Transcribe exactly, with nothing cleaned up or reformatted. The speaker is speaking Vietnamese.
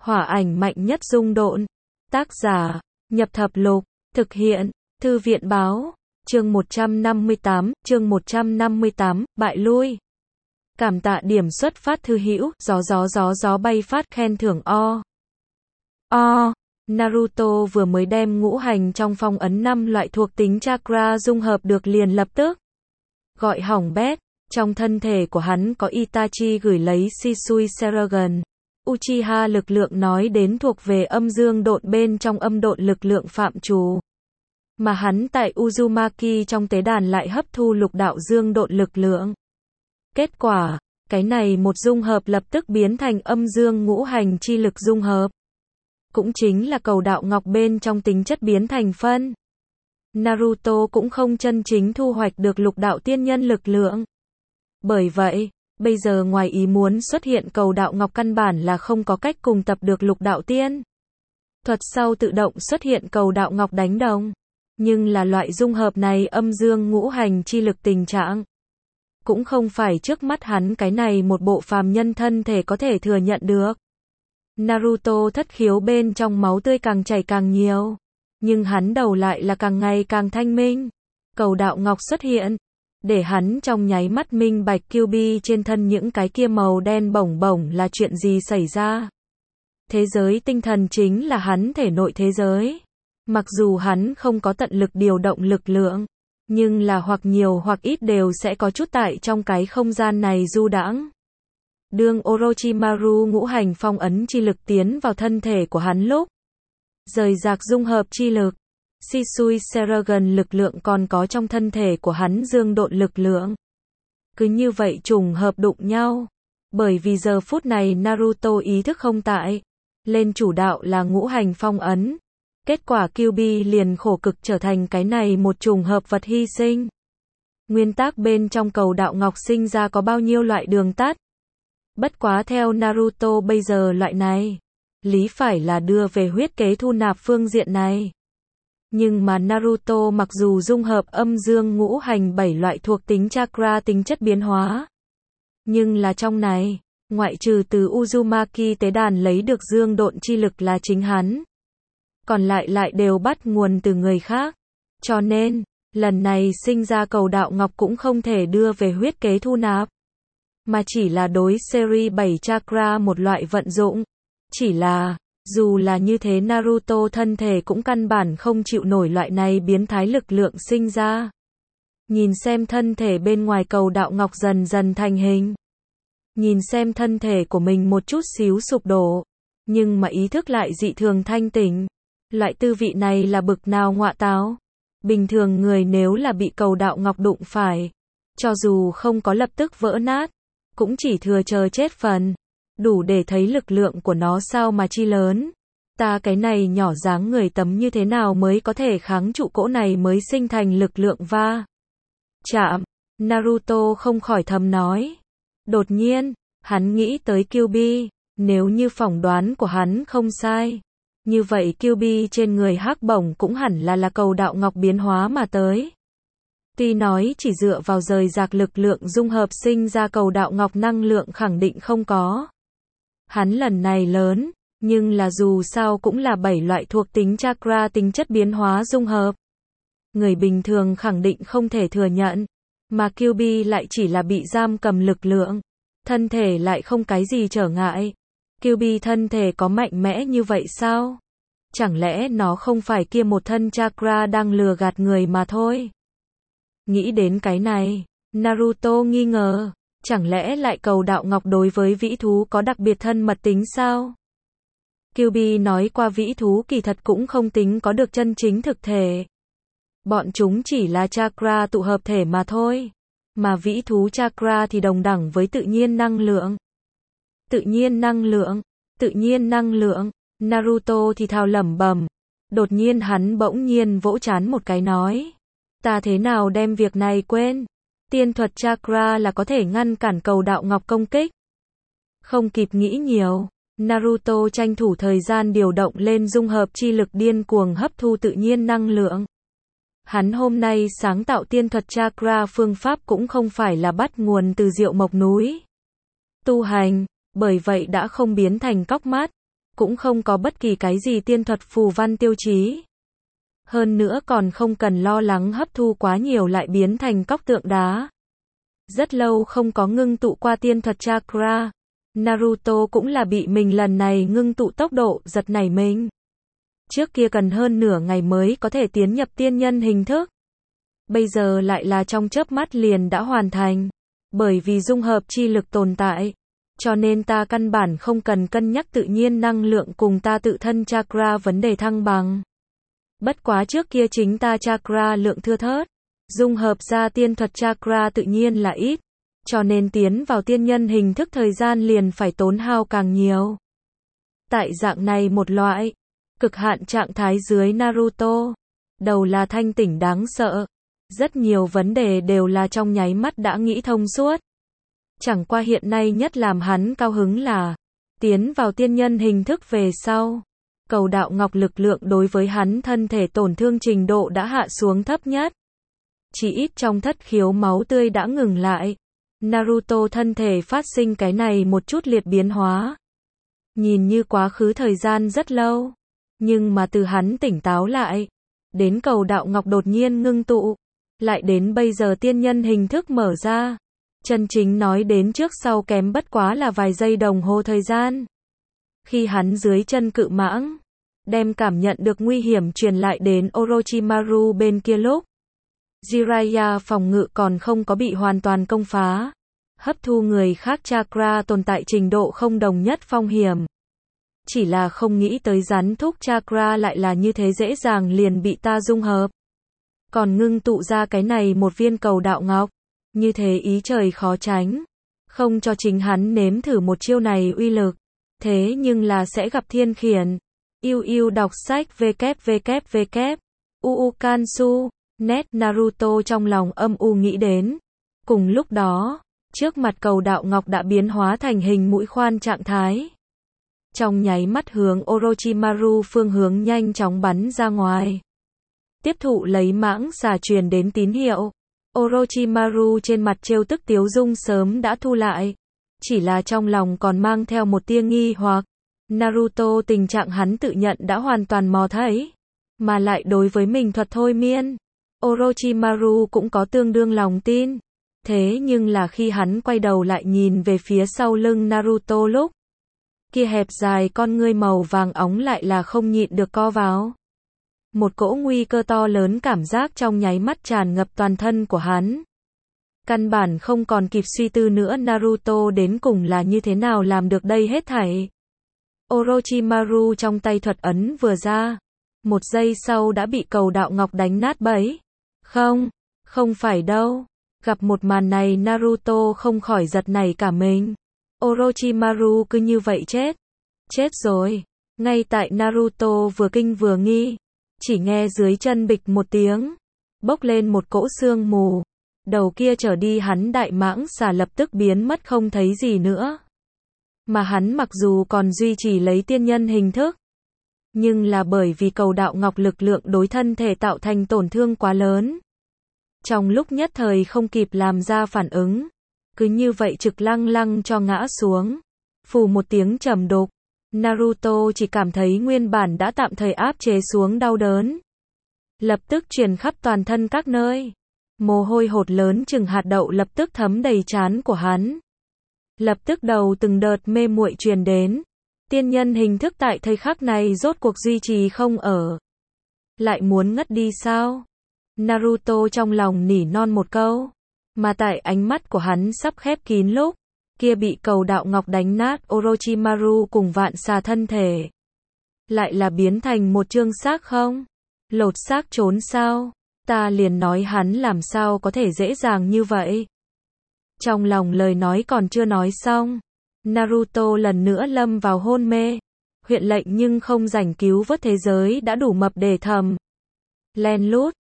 Hỏa ảnh mạnh nhất dung độn. Tác giả, Nhập Thập Lục, thực hiện, Thư viện báo, chương một trăm năm mươi tám, chương một trăm năm mươi tám, bại lui. Cảm tạ điểm xuất phát thư hữu, gió gió gió gió bay phát khen thưởng o. O. Naruto vừa mới đem ngũ hành trong phong ấn năm loại thuộc tính chakra dung hợp được liền lập tức. Gọi hỏng bét, trong thân thể của hắn có Itachi gửi lấy Shisui Sharingan. Uchiha lực lượng nói đến thuộc về âm dương độn bên trong âm độn lực lượng phạm trù. Mà hắn tại Uzumaki trong tế đàn lại hấp thu lục đạo dương độn lực lượng. Kết quả, cái này một dung hợp lập tức biến thành âm dương ngũ hành chi lực dung hợp. Cũng chính là cầu đạo ngọc bên trong tính chất biến thành phân. Naruto cũng không chân chính thu hoạch được lục đạo tiên nhân lực lượng. Bởi vậy, bây giờ ngoài ý muốn xuất hiện cầu đạo ngọc căn bản là không có cách cùng tập được lục đạo tiên. Thuật sau tự động xuất hiện cầu đạo ngọc đánh đồng. Nhưng là loại dung hợp này âm dương ngũ hành chi lực tình trạng. Cũng không phải trước mắt hắn cái này một bộ phàm nhân thân thể có thể thừa nhận được. Naruto thất khiếu bên trong máu tươi càng chảy càng nhiều. Nhưng hắn đầu lại là càng ngày càng thanh minh. Cầu đạo ngọc xuất hiện. Để hắn trong nháy mắt minh bạch Kyuubi trên thân những cái kia màu đen bổng bổng là chuyện gì xảy ra. Thế giới tinh thần chính là hắn thể nội thế giới. Mặc dù hắn không có tận lực điều động lực lượng. Nhưng là hoặc nhiều hoặc ít đều sẽ có chút tại trong cái không gian này du đãng. Đương Orochimaru ngũ hành phong ấn chi lực tiến vào thân thể của hắn lúc. Rời rạc dung hợp chi lực. Shisui Sharingan lực lượng còn có trong thân thể của hắn dương độn lực lượng. Cứ như vậy trùng hợp đụng nhau. Bởi vì giờ phút này Naruto ý thức không tại. Lên chủ đạo là ngũ hành phong ấn. Kết quả Kyuubi liền khổ cực trở thành cái này một trùng hợp vật hy sinh. Nguyên tắc bên trong cầu đạo ngọc sinh ra có bao nhiêu loại đường tắt. Bất quá theo Naruto bây giờ loại này. Lý phải là đưa về huyết kế thu nạp phương diện này. Nhưng mà Naruto mặc dù dung hợp âm dương ngũ hành bảy loại thuộc tính chakra tính chất biến hóa. Nhưng là trong này, ngoại trừ từ Uzumaki tế đàn lấy được dương độn chi lực là chính hắn. Còn lại lại đều bắt nguồn từ người khác. Cho nên, lần này sinh ra cầu đạo ngọc cũng không thể đưa về huyết kế thu nạp. Mà chỉ là đối series bảy chakra một loại vận dụng. Chỉ là, dù là như thế Naruto thân thể cũng căn bản không chịu nổi loại này biến thái lực lượng sinh ra. Nhìn xem thân thể bên ngoài cầu đạo ngọc dần dần thành hình. Nhìn xem thân thể của mình một chút xíu sụp đổ. Nhưng mà ý thức lại dị thường thanh tỉnh. Loại tư vị này là bực nào ngọa táo. Bình thường người nếu là bị cầu đạo ngọc đụng phải. Cho dù không có lập tức vỡ nát. Cũng chỉ thừa chờ chết phần. Đủ để thấy lực lượng của nó sao mà chi lớn. Ta cái này nhỏ dáng người tấm như thế nào mới có thể kháng trụ cỗ này mới sinh thành lực lượng va. Chạm. Naruto không khỏi thầm nói. Đột nhiên, hắn nghĩ tới Kyuubi. Nếu như phỏng đoán của hắn không sai. Như vậy Kyuubi trên người hắc bổng cũng hẳn là là cầu đạo ngọc biến hóa mà tới. Tuy nói chỉ dựa vào rời rạc lực lượng dung hợp sinh ra cầu đạo ngọc năng lượng khẳng định không có. Hắn lần này lớn, nhưng là dù sao cũng là bảy loại thuộc tính chakra tính chất biến hóa dung hợp. Người bình thường khẳng định không thể thừa nhận, mà Kyuubi lại chỉ là bị giam cầm lực lượng. Thân thể lại không cái gì trở ngại. Kyuubi thân thể có mạnh mẽ như vậy sao? Chẳng lẽ nó không phải kia một thân chakra đang lừa gạt người mà thôi? Nghĩ đến cái này, Naruto nghi ngờ. Chẳng lẽ lại cầu đạo ngọc đối với vĩ thú có đặc biệt thân mật tính sao? Kyuubi nói qua vĩ thú kỳ thật cũng không tính có được chân chính thực thể. Bọn chúng chỉ là chakra tụ hợp thể mà thôi. Mà vĩ thú chakra thì đồng đẳng với tự nhiên năng lượng. Tự nhiên năng lượng, tự nhiên năng lượng, Naruto thì thào lẩm bẩm. Đột nhiên hắn bỗng nhiên vỗ trán một cái nói. Ta thế nào đem việc này quên? Tiên thuật chakra là có thể ngăn cản cầu đạo ngọc công kích. Không kịp nghĩ nhiều, Naruto tranh thủ thời gian điều động lên dung hợp chi lực điên cuồng hấp thu tự nhiên năng lượng. Hắn hôm nay sáng tạo tiên thuật chakra phương pháp cũng không phải là bắt nguồn từ Diệu Mộc núi tu hành, bởi vậy đã không biến thành cóc mắt. cũng không có bất kỳ cái gì tiên thuật phù văn tiêu chí. Hơn nữa còn không cần lo lắng hấp thu quá nhiều lại biến thành cóc tượng đá. Rất lâu không có ngưng tụ qua tiên thuật chakra. Naruto cũng là bị mình lần này ngưng tụ tốc độ giật nảy mình. Trước kia cần hơn nửa ngày mới có thể tiến nhập tiên nhân hình thức. Bây giờ lại là trong chớp mắt liền đã hoàn thành. Bởi vì dung hợp chi lực tồn tại. Cho nên ta căn bản không cần cân nhắc tự nhiên năng lượng cùng ta tự thân chakra vấn đề thăng bằng. Bất quá trước kia chính ta chakra lượng thưa thớt. Dung hợp ra tiên thuật chakra tự nhiên là ít. Cho nên tiến vào tiên nhân hình thức thời gian liền phải tốn hao càng nhiều. Tại dạng này một loại cực hạn trạng thái dưới Naruto, đầu là thanh tỉnh đáng sợ. Rất nhiều vấn đề đều là trong nháy mắt đã nghĩ thông suốt. Chẳng qua hiện nay nhất làm hắn cao hứng là tiến vào tiên nhân hình thức về sau. Cầu đạo ngọc lực lượng đối với hắn thân thể tổn thương trình độ đã hạ xuống thấp nhất. Chỉ ít trong thất khiếu máu tươi đã ngừng lại. Naruto thân thể phát sinh cái này một chút liệt biến hóa. Nhìn như quá khứ thời gian rất lâu. Nhưng mà từ hắn tỉnh táo lại. Đến cầu đạo ngọc đột nhiên ngưng tụ. Lại đến bây giờ tiên nhân hình thức mở ra. Chân chính nói đến trước sau kém bất quá là vài giây đồng hồ thời gian. Khi hắn dưới chân cự mãng. Đem cảm nhận được nguy hiểm truyền lại đến Orochimaru bên kia lúc. Jiraiya phòng ngự còn không có bị hoàn toàn công phá. Hấp thu người khác chakra tồn tại trình độ không đồng nhất phong hiểm. Chỉ là không nghĩ tới rắn thúc chakra lại là như thế dễ dàng liền bị ta dung hợp. Còn ngưng tụ ra cái này một viên cầu đạo ngọc. Như thế ý trời khó tránh. Không cho chính hắn nếm thử một chiêu này uy lực. Thế nhưng là sẽ gặp thiên khiển. Yêu yêu đọc sách www. Uukansu. Net Naruto trong lòng âm u nghĩ đến. Cùng lúc đó, trước mặt cầu đạo ngọc đã biến hóa thành hình mũi khoan trạng thái. Trong nháy mắt hướng Orochimaru phương hướng nhanh chóng bắn ra ngoài. Tiếp thụ lấy mãng xà truyền đến tín hiệu. Orochimaru trên mặt trêu tức tiếu dung sớm đã thu lại. Chỉ là trong lòng còn mang theo một tia nghi hoặc. Naruto tình trạng hắn tự nhận đã hoàn toàn mò thấy. Mà lại đối với mình thuật thôi miên. Orochimaru cũng có tương đương lòng tin. Thế nhưng là khi hắn quay đầu lại nhìn về phía sau lưng Naruto lúc. Kia hẹp dài con ngươi màu vàng óng lại là không nhịn được co vào. Một cỗ nguy cơ to lớn cảm giác trong nháy mắt tràn ngập toàn thân của hắn. Căn bản không còn kịp suy tư nữa Naruto đến cùng là như thế nào làm được đây hết thảy. Orochimaru trong tay thuật ấn vừa ra. Một giây sau đã bị cầu đạo ngọc đánh nát bấy. Không, không phải đâu. Gặp một màn này Naruto không khỏi giật nảy cả mình. Orochimaru cứ như vậy chết. Chết rồi. Ngay tại Naruto vừa kinh vừa nghi. Chỉ nghe dưới chân bịch một tiếng. Bốc lên một cỗ sương mù. Đầu kia trở đi hắn đại mãng xà lập tức biến mất không thấy gì nữa. Mà hắn mặc dù còn duy trì lấy tiên nhân hình thức. Nhưng là bởi vì cầu đạo ngọc lực lượng đối thân thể tạo thành tổn thương quá lớn. Trong lúc nhất thời không kịp làm ra phản ứng. Cứ như vậy trực lăng lăng cho ngã xuống. Phù một tiếng trầm đục. Naruto chỉ cảm thấy nguyên bản đã tạm thời áp chế xuống đau đớn. Lập tức truyền khắp toàn thân các nơi. Mồ hôi hột lớn chừng hạt đậu lập tức thấm đầy trán của hắn. Lập tức đầu từng đợt mê muội truyền đến. Tiên nhân hình thức tại thời khắc này rốt cuộc duy trì không ở. Lại muốn ngất đi sao? Naruto trong lòng nỉ non một câu. Mà tại ánh mắt của hắn sắp khép kín lúc. Kia bị cầu đạo ngọc đánh nát Orochimaru cùng vạn xà thân thể. Lại là biến thành một trương xác không? Lột xác trốn sao? Ta liền nói hắn làm sao có thể dễ dàng như vậy? Trong lòng lời nói còn chưa nói xong. Naruto lần nữa lâm vào hôn mê. Huyện lệnh nhưng không rảnh cứu vớt thế giới đã đủ mập để thầm. Len lút.